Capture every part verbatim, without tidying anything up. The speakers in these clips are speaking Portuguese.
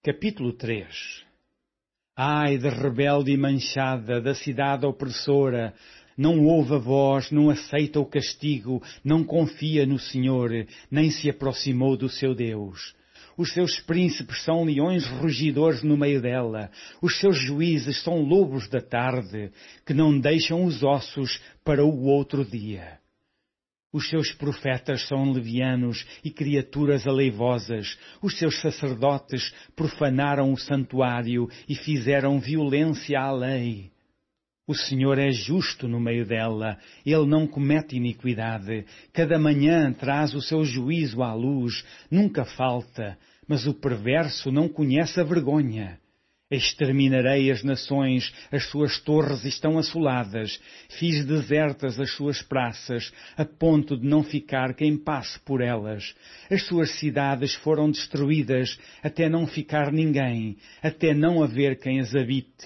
Capítulo três. Ai da rebelde e manchada, da cidade opressora! Não ouve a voz, não aceita o castigo, não confia no Senhor, nem se aproximou do seu Deus. Os seus príncipes são leões rugidores no meio dela, os seus juízes são lobos da tarde, que não deixam os ossos para o outro dia. Os seus profetas são levianos e criaturas aleivosas. Os seus sacerdotes profanaram o santuário e fizeram violência à lei. O Senhor é justo no meio dela. Ele não comete iniquidade. Cada manhã traz o seu juízo à luz. Nunca falta. Mas o perverso não conhece a vergonha. Exterminarei as nações, as suas torres estão assoladas, fiz desertas as suas praças, a ponto de não ficar quem passe por elas. As suas cidades foram destruídas, até não ficar ninguém, até não haver quem as habite.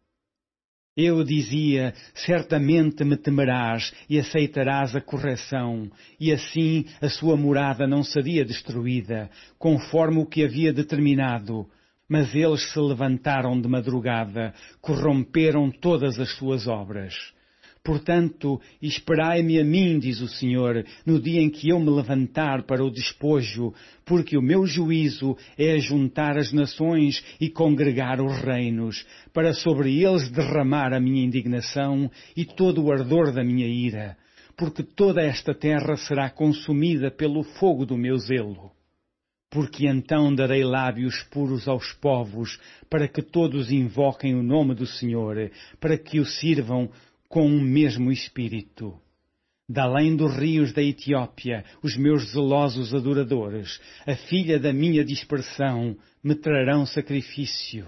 Eu dizia, certamente me temerás e aceitarás a correção, e assim a sua morada não seria destruída, conforme o que havia determinado. Mas eles se levantaram de madrugada, corromperam todas as suas obras. Portanto, esperai-me a mim, diz o Senhor, no dia em que eu me levantar para o despojo, porque o meu juízo é juntar as nações e congregar os reinos, para sobre eles derramar a minha indignação e todo o ardor da minha ira, porque toda esta terra será consumida pelo fogo do meu zelo. Porque então darei lábios puros aos povos, para que todos invoquem o nome do Senhor, para que o sirvam com um mesmo espírito. Da além dos rios da Etiópia, os meus zelosos adoradores, a filha da minha dispersão, me trarão sacrifício.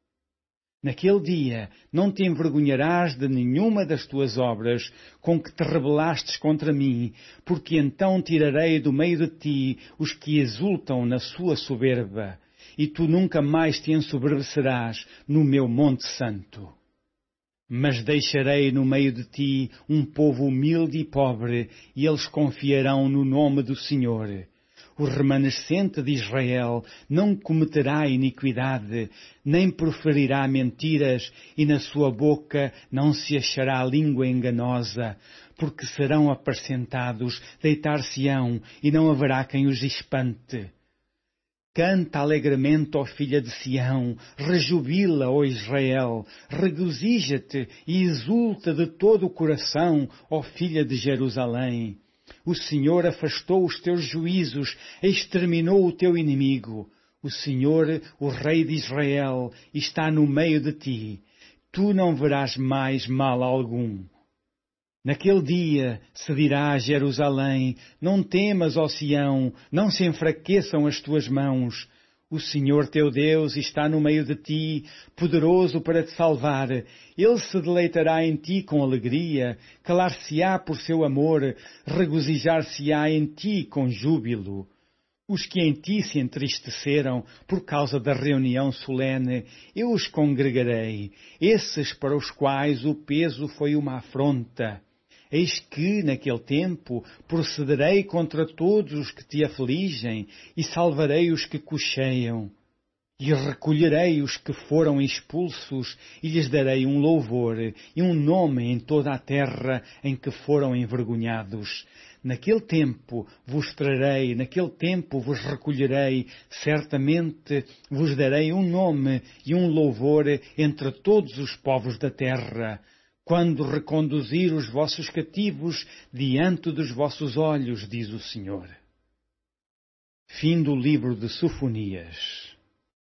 Naquele dia não te envergonharás de nenhuma das tuas obras com que te rebelastes contra mim, porque então tirarei do meio de ti os que exultam na sua soberba, e tu nunca mais te ensoberbecerás no meu monte santo. Mas deixarei no meio de ti um povo humilde e pobre, e eles confiarão no nome do Senhor. O remanescente de Israel não cometerá iniquidade, nem proferirá mentiras, e na sua boca não se achará língua enganosa, porque serão apacentados, deitar-se-ão, e não haverá quem os espante. Canta alegremente, ó filha de Sião, rejubila, ó Israel, regozija-te e exulta de todo o coração, ó filha de Jerusalém. O Senhor afastou os teus juízos, exterminou o teu inimigo. O Senhor, o Rei de Israel, está no meio de ti. Tu não verás mais mal algum. Naquele dia se dirá a Jerusalém, não temas, ó Sião, não se enfraqueçam as tuas mãos. O Senhor teu Deus está no meio de ti, poderoso para te salvar. Ele se deleitará em ti com alegria, calar-se-á por seu amor, regozijar-se-á em ti com júbilo. Os que em ti se entristeceram por causa da reunião solene, eu os congregarei, esses para os quais o peso foi uma afronta. Eis que, naquele tempo, procederei contra todos os que te afligem e salvarei os que cocheiam. E recolherei os que foram expulsos e lhes darei um louvor e um nome em toda a terra em que foram envergonhados. Naquele tempo vos trarei, naquele tempo vos recolherei, certamente vos darei um nome e um louvor entre todos os povos da terra, quando reconduzir os vossos cativos diante dos vossos olhos, diz o Senhor. Fim do livro de Sofonias.